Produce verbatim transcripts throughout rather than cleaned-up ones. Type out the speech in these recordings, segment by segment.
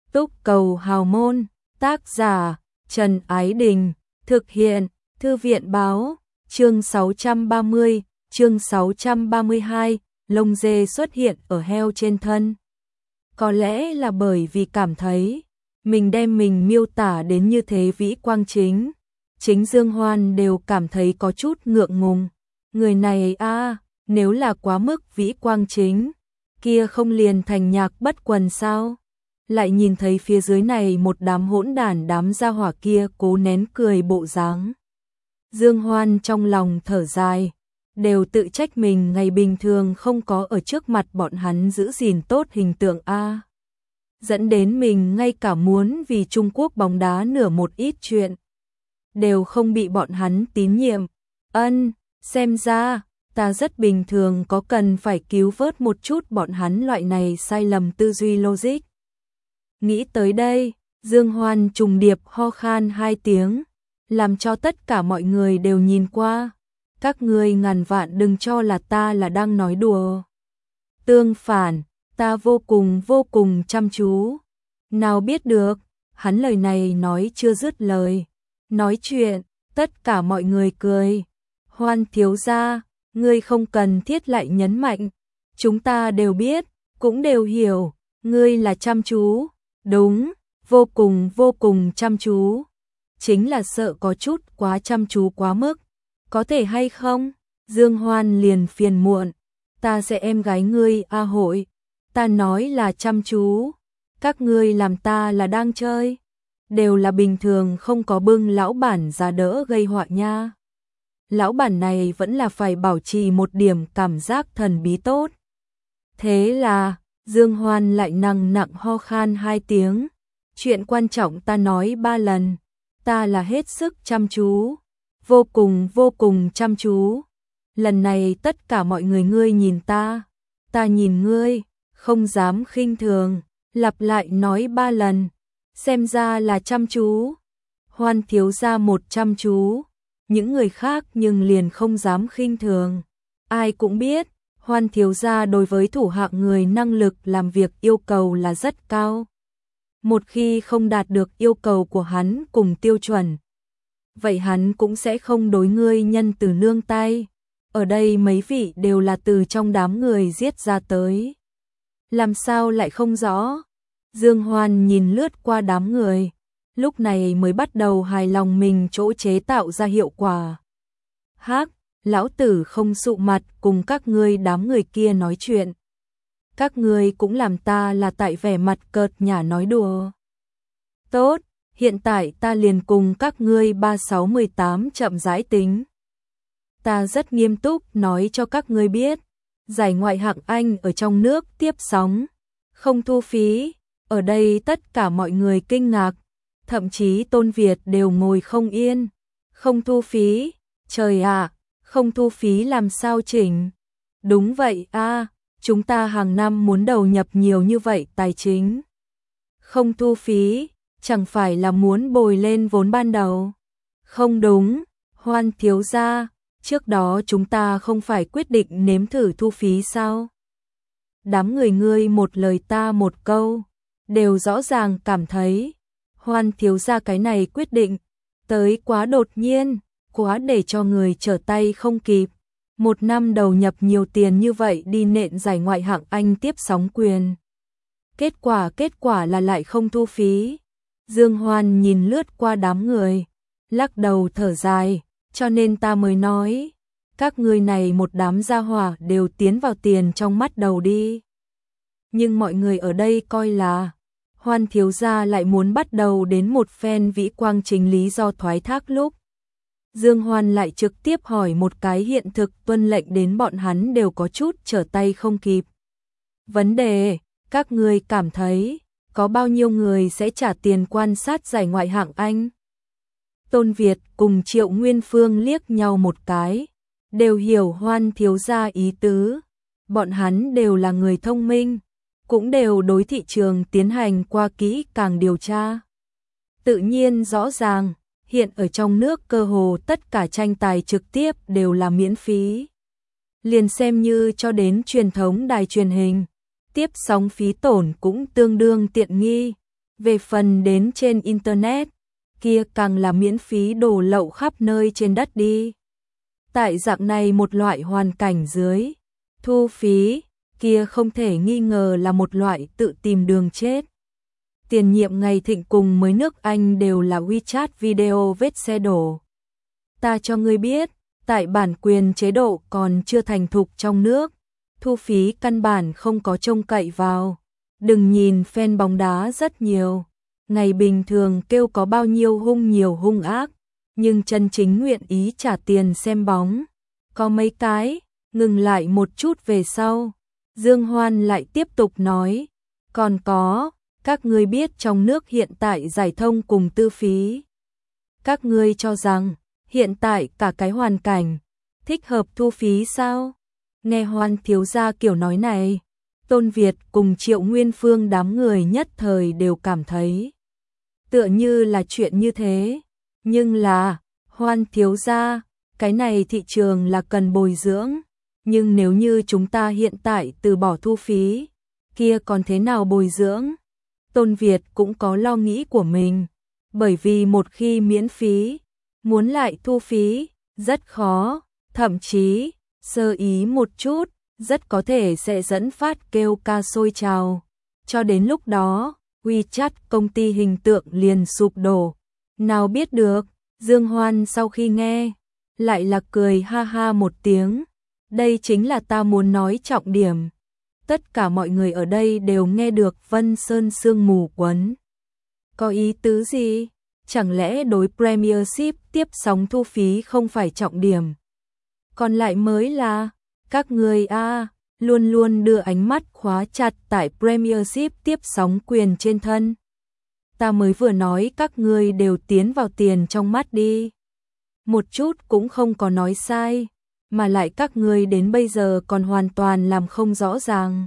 Túc Cầu Hào Môn, tác giả Trần Ái Đình, thực hiện Thư viện Báo, chương sáu trăm ba mươi, chương sáu trăm ba mươi hai, lông dê xuất hiện ở heo trên thân. Có lẽ là bởi vì cảm thấy mình đem mình miêu tả đến như thế vĩ quang chính, chính Dương Hoan đều cảm thấy có chút ngượng ngùng. Người này a, à, nếu là quá mức vĩ quang chính, kia không liền thành nhạc bất quần sao? Lại nhìn thấy phía dưới này một đám hỗn đản đám gia hỏa kia cố nén cười bộ dáng. Dương Hoan trong lòng thở dài, đều tự trách mình ngày bình thường không có ở trước mặt bọn hắn giữ gìn tốt hình tượng a. Dẫn đến mình ngay cả muốn vì Trung Quốc bóng đá nửa một ít chuyện đều không bị bọn hắn tín nhiệm. Ân, xem ra ta rất bình thường, có cần phải cứu vớt một chút bọn hắn loại này sai lầm tư duy logic. Nghĩ tới đây, Dương Hoan trùng điệp ho khan hai tiếng, làm cho tất cả mọi người đều nhìn qua. Các ngươi ngàn vạn đừng cho là ta là đang nói đùa. Tương phản, ta vô cùng vô cùng chăm chú. Nào biết được, hắn lời này nói chưa dứt lời. Nói chuyện, tất cả mọi người cười. Hoan thiếu gia, ngươi không cần thiết lại nhấn mạnh. Chúng ta đều biết, cũng đều hiểu, ngươi là chăm chú. Đúng, vô cùng vô cùng chăm chú. Chính là sợ có chút quá chăm chú quá mức. Có thể hay không? Dương Hoan liền phiền muộn. Ta sẽ em gái ngươi a hội. Ta nói là chăm chú. Các ngươi làm ta là đang chơi. Đều là bình thường, không có bưng lão bản ra đỡ gây họa nha. Lão bản này vẫn là phải bảo trì một điểm cảm giác thần bí tốt. Thế là Dương Hoan lại nặng nặng ho khan hai tiếng. Chuyện quan trọng ta nói ba lần. Ta là hết sức chăm chú. Vô cùng vô cùng chăm chú. Lần này tất cả mọi người ngươi nhìn ta. Ta nhìn ngươi. Không dám khinh thường. Lặp lại nói ba lần. Xem ra là chăm chú. Hoan thiếu gia một chăm chú. Những người khác nhưng liền không dám khinh thường. Ai cũng biết, Hoan thiếu gia đối với thủ hạ người năng lực làm việc yêu cầu là rất cao. Một khi không đạt được yêu cầu của hắn cùng tiêu chuẩn, vậy hắn cũng sẽ không đối ngươi nhân từ nương tay. Ở đây mấy vị đều là từ trong đám người giết ra tới. Làm sao lại không rõ? Dương Hoan nhìn lướt qua đám người, lúc này mới bắt đầu hài lòng mình chỗ chế tạo ra hiệu quả. Hắc, lão tử không sụ mặt cùng các ngươi đám người kia nói chuyện. Các ngươi cũng làm ta là tại vẻ mặt cợt nhả nói đùa. Tốt, hiện tại ta liền cùng các ngươi ba sáu mười tám chậm rãi tính. Ta rất nghiêm túc nói cho các ngươi biết, giải ngoại hạng Anh ở trong nước tiếp sóng, không thu phí. Ở đây tất cả mọi người kinh ngạc, thậm chí Tôn Việt đều ngồi không yên. Không thu phí, trời ạ, à, không thu phí làm sao chỉnh? Đúng vậy a, à, chúng ta hàng năm muốn đầu nhập nhiều như vậy tài chính. Không thu phí, chẳng phải là muốn bồi lên vốn ban đầu. Không đúng, Hoan thiếu gia, trước đó chúng ta không phải quyết định nếm thử thu phí sao? Đám người ngươi một lời ta một câu, đều rõ ràng cảm thấy Hoan thiếu gia cái này quyết định tới quá đột nhiên, quá để cho người trở tay không kịp. Một năm đầu nhập nhiều tiền như vậy đi nện giải ngoại hạng Anh tiếp sóng quyền. Kết quả kết quả là lại không thu phí. Dương Hoan nhìn lướt qua đám người, lắc đầu thở dài, cho nên ta mới nói, các ngươi này một đám gia hỏa đều tiến vào tiền trong mắt đầu đi. Nhưng mọi người ở đây coi là Hoan thiếu gia lại muốn bắt đầu đến một phen vĩ quang chính lý do thoái thác lúc. Dương Hoan lại trực tiếp hỏi một cái hiện thực, tuân lệnh đến bọn hắn đều có chút trở tay không kịp. Vấn đề, các ngươi cảm thấy có bao nhiêu người sẽ trả tiền quan sát giải ngoại hạng Anh? Tôn Việt cùng Triệu Nguyên Phương liếc nhau một cái, đều hiểu Hoan thiếu gia ý tứ. Bọn hắn đều là người thông minh, cũng đều đối thị trường tiến hành qua kỹ càng điều tra. Tự nhiên rõ ràng, hiện ở trong nước cơ hồ tất cả tranh tài trực tiếp đều là miễn phí. Liền xem như cho đến truyền thống đài truyền hình, tiếp sóng phí tổn cũng tương đương tiện nghi. Về phần đến trên Internet, kia càng là miễn phí đổ lậu khắp nơi trên đất đi. Tại dạng này một loại hoàn cảnh dưới, thu phí, kia không thể nghi ngờ là một loại tự tìm đường chết. Tiền nhiệm ngày thịnh cùng mới nước Anh đều là WeChat video vết xe đổ. Ta cho ngươi biết, tại bản quyền chế độ còn chưa thành thục trong nước, thu phí căn bản không có trông cậy vào. Đừng nhìn fan bóng đá rất nhiều, ngày bình thường kêu có bao nhiêu hung nhiều hung ác, nhưng chân chính nguyện ý trả tiền xem bóng. Có mấy cái, ngừng lại một chút về sau. Dương Hoan lại tiếp tục nói, còn có, các ngươi biết trong nước hiện tại giải thông cùng tư phí. Các ngươi cho rằng, hiện tại cả cái hoàn cảnh, thích hợp thu phí sao? Nghe Hoan thiếu gia kiểu nói này, Tôn Việt cùng Triệu Nguyên Phương đám người nhất thời đều cảm thấy tựa như là chuyện như thế, nhưng là, Hoan thiếu gia, cái này thị trường là cần bồi dưỡng, nhưng nếu như chúng ta hiện tại từ bỏ thu phí, kia còn thế nào bồi dưỡng? Tôn Việt cũng có lo nghĩ của mình, bởi vì một khi miễn phí, muốn lại thu phí, rất khó, thậm chí, sơ ý một chút, rất có thể sẽ dẫn phát kêu ca sôi trào. Cho đến lúc đó, WeChat công ty hình tượng liền sụp đổ. Nào biết được, Dương Hoan sau khi nghe, lại là cười ha ha một tiếng. Đây chính là ta muốn nói trọng điểm. Tất cả mọi người ở đây đều nghe được Vân Sơn sương mù quấn. Có ý tứ gì? Chẳng lẽ đối Premiership tiếp sóng thu phí không phải trọng điểm? Còn lại mới là, các người a luôn luôn đưa ánh mắt khóa chặt tại Premiership tiếp sóng quyền trên thân. Ta mới vừa nói các ngươi đều tiến vào tiền trong mắt đi. Một chút cũng không có nói sai, mà lại các ngươi đến bây giờ còn hoàn toàn làm không rõ ràng.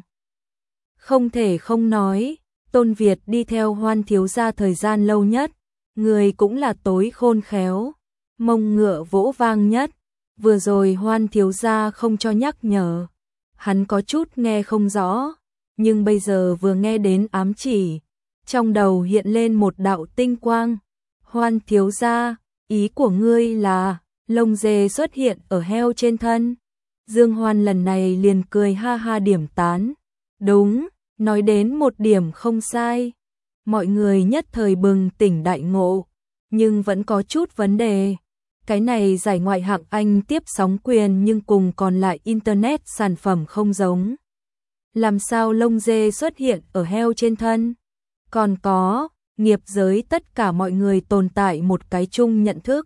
Không thể không nói, Tôn Việt đi theo Hoan thiếu gia thời gian lâu nhất, người cũng là tối khôn khéo, mông ngựa vỗ vang nhất. Vừa rồi Hoan thiếu gia không cho nhắc nhở, hắn có chút nghe không rõ, nhưng bây giờ vừa nghe đến ám chỉ, trong đầu hiện lên một đạo tinh quang. Hoan thiếu gia, ý của ngươi là lông dê xuất hiện ở heo trên thân? Dương Hoan lần này liền cười ha ha điểm tán. Đúng, nói đến một điểm không sai. Mọi người nhất thời bừng tỉnh đại ngộ, nhưng vẫn có chút vấn đề. Cái này giải ngoại hạng Anh tiếp sóng quyền nhưng cùng còn lại Internet sản phẩm không giống. Làm sao lông dê xuất hiện ở heo trên thân? Còn có, nghiệp giới tất cả mọi người tồn tại một cái chung nhận thức.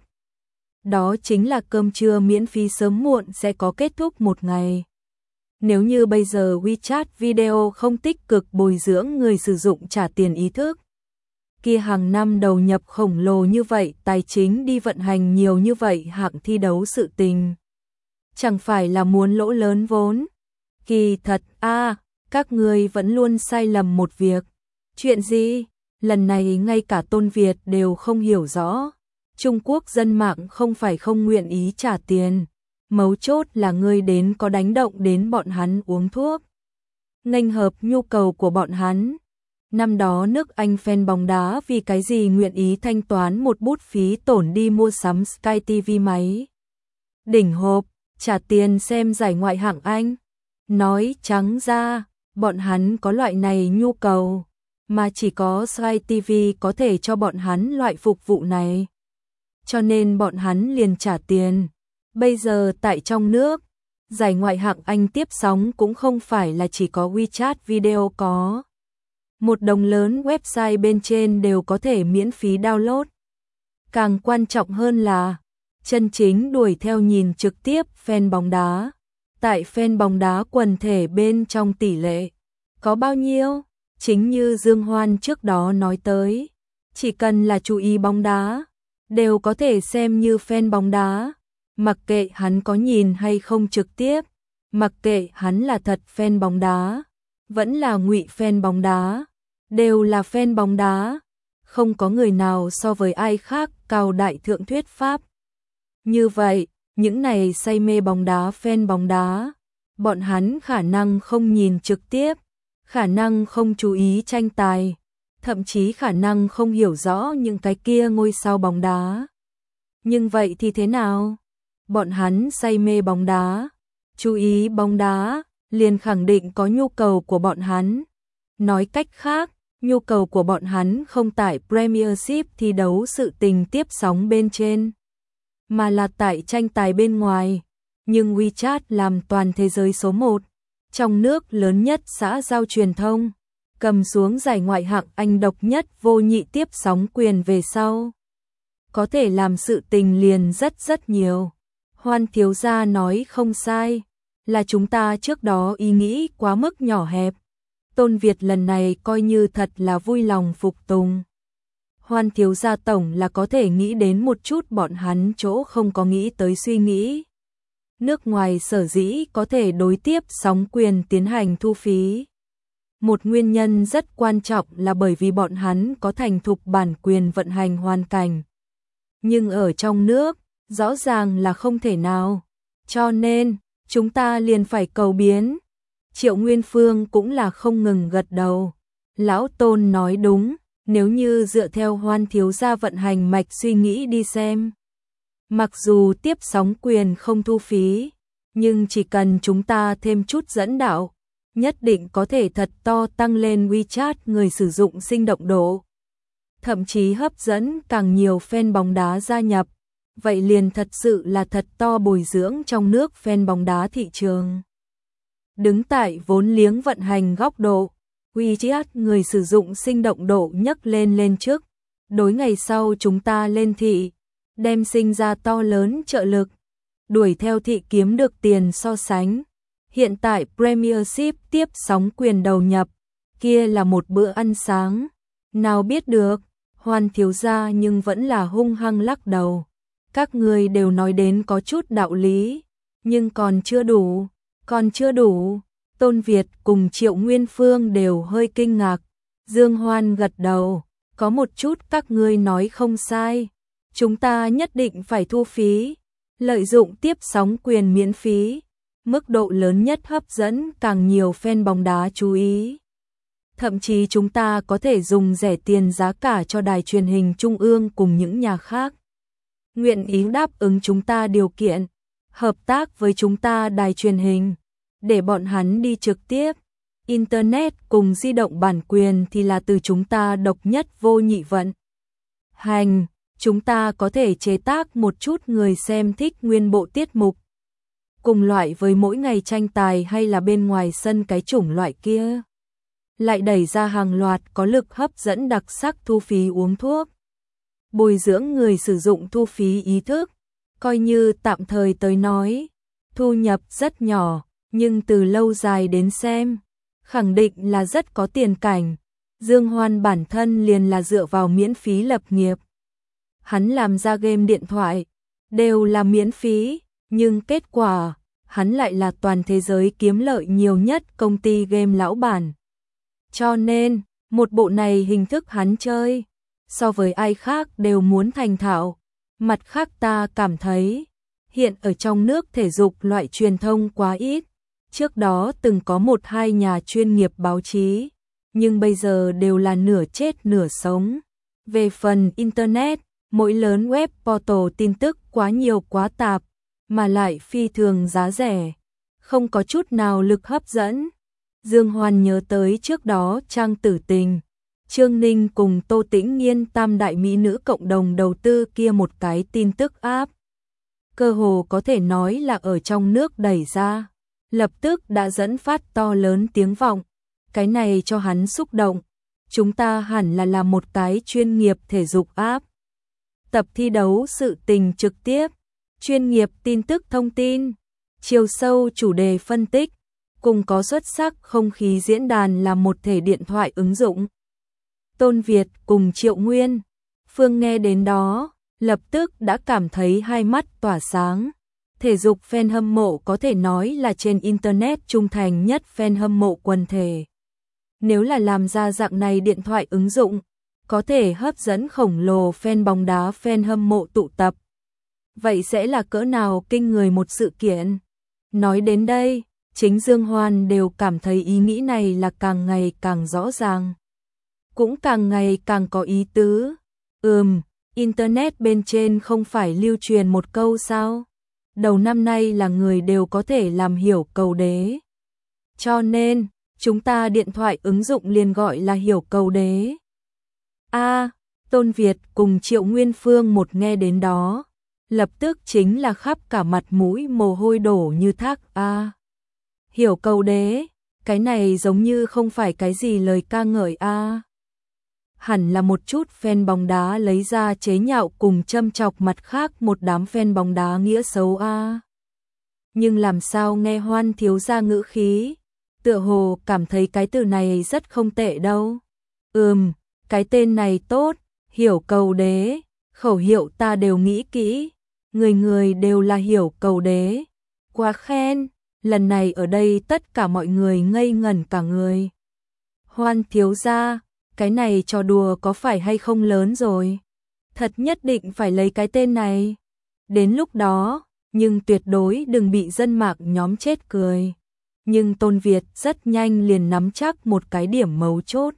Đó chính là cơm trưa miễn phí sớm muộn sẽ có kết thúc một ngày. Nếu như bây giờ WeChat video không tích cực bồi dưỡng người sử dụng trả tiền ý thức, kia hàng năm đầu nhập khổng lồ như vậy, tài chính đi vận hành nhiều như vậy hạng thi đấu sự tình, chẳng phải là muốn lỗ lớn vốn. Kỳ thật a, các ngươi vẫn luôn sai lầm một việc. Chuyện gì? Lần này ngay cả Tôn Việt đều không hiểu rõ. Trung Quốc dân mạng không phải không nguyện ý trả tiền, mấu chốt là ngươi đến có đánh động đến bọn hắn uống thuốc, nghênh hợp nhu cầu của bọn hắn. Năm đó nước Anh fan bóng đá vì cái gì nguyện ý thanh toán một bút phí tổn đi mua sắm Sky ti vi máy đỉnh hộp, trả tiền xem giải ngoại hạng Anh. Nói trắng ra, bọn hắn có loại này nhu cầu, mà chỉ có Sky ti vi có thể cho bọn hắn loại phục vụ này. Cho nên bọn hắn liền trả tiền. Bây giờ tại trong nước, giải ngoại hạng Anh tiếp sóng cũng không phải là chỉ có WeChat video có. Một đồng lớn website bên trên đều có thể miễn phí download. Càng quan trọng hơn là, chân chính đuổi theo nhìn trực tiếp fan bóng đá. Tại fan bóng đá quần thể bên trong tỷ lệ, có bao nhiêu? Chính như Dương Hoan trước đó nói tới, chỉ cần là chú ý bóng đá, đều có thể xem như fan bóng đá. Mặc kệ hắn có nhìn hay không trực tiếp, mặc kệ hắn là thật fan bóng đá, vẫn là ngụy fan bóng đá, đều là fan bóng đá. Không có người nào so với ai khác cao đại thượng thuyết pháp. Như vậy, những này say mê bóng đá fan bóng đá, bọn hắn khả năng không nhìn trực tiếp, khả năng không chú ý tranh tài, thậm chí khả năng không hiểu rõ những cái kia ngôi sao bóng đá. Nhưng vậy thì thế nào? Bọn hắn say mê bóng đá, chú ý bóng đá, liền khẳng định có nhu cầu của bọn hắn. Nói cách khác, nhu cầu của bọn hắn không tại Premiership thi đấu sự tình tiếp sóng bên trên, mà là tại tranh tài bên ngoài. Nhưng WeChat làm toàn thế giới số một, trong nước lớn nhất xã giao truyền thông, cầm xuống giải ngoại hạng Anh độc nhất vô nhị tiếp sóng quyền về sau. Có thể làm sự tình liền rất rất nhiều. Hoan thiếu gia nói không sai, là chúng ta trước đó ý nghĩ quá mức nhỏ hẹp. Tôn Việt lần này coi như thật là vui lòng phục tùng. Hoan thiếu gia tổng là có thể nghĩ đến một chút bọn hắn chỗ không có nghĩ tới suy nghĩ. Nước ngoài sở dĩ có thể đối tiếp sóng quyền tiến hành thu phí. Một nguyên nhân rất quan trọng là bởi vì bọn hắn có thành thục bản quyền vận hành hoàn cảnh. Nhưng ở trong nước, rõ ràng là không thể nào. Cho nên, chúng ta liền phải cầu biến. Triệu Nguyên Phương cũng là không ngừng gật đầu. Lão Tôn nói đúng, nếu như dựa theo Hoan thiếu gia vận hành mạch suy nghĩ đi xem. Mặc dù tiếp sóng quyền không thu phí, nhưng chỉ cần chúng ta thêm chút dẫn đạo, nhất định có thể thật to tăng lên WeChat người sử dụng sinh động độ. Thậm chí hấp dẫn càng nhiều fan bóng đá gia nhập, vậy liền thật sự là thật to bồi dưỡng trong nước fan bóng đá thị trường. Đứng tại vốn liếng vận hành góc độ, WeChat người sử dụng sinh động độ nhấc lên lên trước, đối ngày sau chúng ta lên thị, đem sinh ra to lớn trợ lực, đuổi theo thị kiếm được tiền so sánh. Hiện tại Premiership tiếp sóng quyền đầu nhập, kia là một bữa ăn sáng, nào biết được. Hoan thiếu gia nhưng vẫn là hung hăng lắc đầu. Các người đều nói đến có chút đạo lý, nhưng còn chưa đủ, còn chưa đủ. Tôn Việt cùng Triệu Nguyên Phương đều hơi kinh ngạc. Dương Hoan gật đầu, có một chút các ngươi nói không sai. Chúng ta nhất định phải thu phí, lợi dụng tiếp sóng quyền miễn phí, mức độ lớn nhất hấp dẫn càng nhiều fan bóng đá chú ý. Thậm chí chúng ta có thể dùng rẻ tiền giá cả cho đài truyền hình trung ương cùng những nhà khác. Nguyện ý đáp ứng chúng ta điều kiện, hợp tác với chúng ta đài truyền hình, để bọn hắn đi trực tiếp. Internet cùng di động bản quyền thì là từ chúng ta độc nhất vô nhị vận hành, chúng ta có thể chế tác một chút người xem thích nguyên bộ tiết mục. Cùng loại với mỗi ngày tranh tài hay là bên ngoài sân cái chủng loại kia. Lại đẩy ra hàng loạt có lực hấp dẫn đặc sắc thu phí uống thuốc. Bồi dưỡng người sử dụng thu phí ý thức, coi như tạm thời tới nói, thu nhập rất nhỏ, nhưng từ lâu dài đến xem, khẳng định là rất có tiền cảnh. Dương Hoan bản thân liền là dựa vào miễn phí lập nghiệp. Hắn làm ra game điện thoại, đều là miễn phí, nhưng kết quả, hắn lại là toàn thế giới kiếm lợi nhiều nhất công ty game lão bản. Cho nên, một bộ này hình thức hắn chơi, so với ai khác đều muốn thành thạo. Mặt khác ta cảm thấy, hiện ở trong nước thể dục loại truyền thông quá ít. Trước đó từng có một hai nhà chuyên nghiệp báo chí, nhưng bây giờ đều là nửa chết nửa sống. Về phần Internet, mỗi lớn web portal tin tức quá nhiều quá tạp, mà lại phi thường giá rẻ, không có chút nào lực hấp dẫn. Dương Hoan nhớ tới trước đó Trang Tử Tình, Trương Ninh cùng Tô Tĩnh Nghiên tam đại mỹ nữ cộng đồng đầu tư kia một cái tin tức app. Cơ hồ có thể nói là ở trong nước đẩy ra, lập tức đã dẫn phát to lớn tiếng vọng. Cái này cho hắn xúc động, chúng ta hẳn là làm một cái chuyên nghiệp thể dục app. Tập thi đấu sự tình trực tiếp, chuyên nghiệp tin tức thông tin, chiều sâu chủ đề phân tích, cùng có xuất sắc không khí diễn đàn là một thể điện thoại ứng dụng. Tôn Việt cùng Triệu Nguyên Phương nghe đến đó, lập tức đã cảm thấy hai mắt tỏa sáng. Thể dục fan hâm mộ có thể nói là trên Internet trung thành nhất fan hâm mộ quần thể. Nếu là làm ra dạng này điện thoại ứng dụng, có thể hấp dẫn khổng lồ fan bóng đá fan hâm mộ tụ tập. Vậy sẽ là cỡ nào kinh người một sự kiện? Nói đến đây, chính Dương Hoan đều cảm thấy ý nghĩ này là càng ngày càng rõ ràng. cũng càng ngày càng có ý tứ. Ừm, Internet bên trên không phải lưu truyền một câu sao? Đầu năm nay là người đều có thể làm hiểu cầu đế. Cho nên, chúng ta điện thoại ứng dụng liền gọi là hiểu cầu đế. A, Tôn Việt cùng Triệu Nguyên Phương một nghe đến đó, lập tức chính là khắp cả mặt mũi mồ hôi đổ như thác. A, hiểu cầu đế, cái này giống như không phải cái gì lời ca ngợi a. Hẳn là một chút fan bóng đá lấy ra chế nhạo cùng châm chọc mặt khác một đám fan bóng đá nghĩa xấu a. Nhưng làm sao nghe Hoan thiếu gia ngữ khí, tựa hồ cảm thấy cái từ này rất không tệ đâu. Ừm, cái tên này tốt, hiểu cầu đế, khẩu hiệu ta đều nghĩ kỹ, người người đều là hiểu cầu đế. Quá khen, lần này ở đây tất cả mọi người ngây ngẩn cả người. Hoan thiếu gia, cái này trò đùa có phải hay không lớn rồi? Thật nhất định phải lấy cái tên này. Đến lúc đó, nhưng tuyệt đối đừng bị dân mạng nhóm chết cười. Nhưng Tôn Việt rất nhanh liền nắm chắc một cái điểm mấu chốt.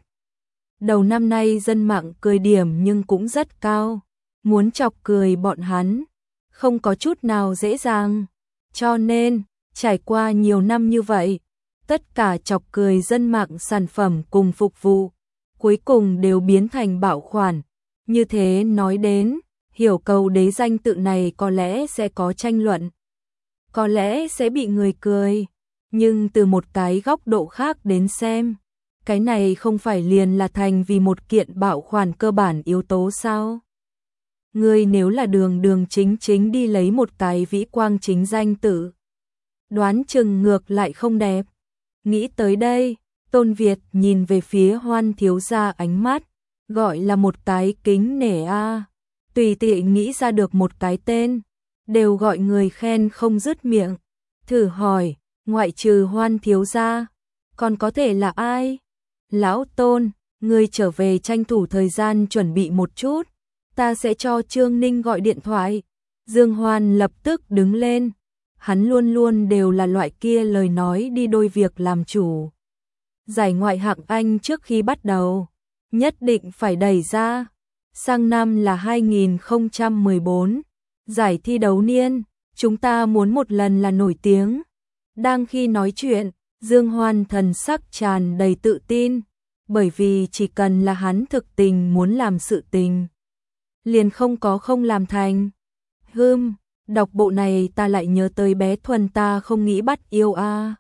Đầu năm nay dân mạng cười điểm nhưng cũng rất cao. Muốn chọc cười bọn hắn, không có chút nào dễ dàng. Cho nên, trải qua nhiều năm như vậy, tất cả chọc cười dân mạng sản phẩm cùng phục vụ, cuối cùng đều biến thành bảo khoản. Như thế nói đến, hiểu cầu đế danh tự này có lẽ sẽ có tranh luận. Có lẽ sẽ bị người cười. Nhưng từ một cái góc độ khác đến xem, cái này không phải liền là thành vì một kiện bảo khoản cơ bản yếu tố sao? Ngươi nếu là đường đường chính chính đi lấy một cái vĩ quang chính danh tự, đoán chừng ngược lại không đẹp. Nghĩ tới đây, Tôn Việt nhìn về phía Hoan thiếu gia ánh mắt, gọi là một cái kính nể a. Tùy tiện nghĩ ra được một cái tên, đều gọi người khen không dứt miệng. Thử hỏi, ngoại trừ Hoan thiếu gia, còn có thể là ai? Lão Tôn, ngươi trở về tranh thủ thời gian chuẩn bị một chút, ta sẽ cho Trương Ninh gọi điện thoại. Dương Hoan lập tức đứng lên, hắn luôn luôn đều là loại kia lời nói đi đôi việc làm chủ. Giải ngoại hạng Anh trước khi bắt đầu, nhất định phải đẩy ra. Sang năm là hai nghìn không trăm mười bốn, giải thi đấu niên, chúng ta muốn một lần là nổi tiếng. Đang khi nói chuyện, Dương Hoan thần sắc tràn đầy tự tin, bởi vì chỉ cần là hắn thực tình muốn làm sự tình, liền không có không làm thành. Hừm, đọc bộ này ta lại nhớ tới bé Thuần ta không nghĩ bắt yêu a.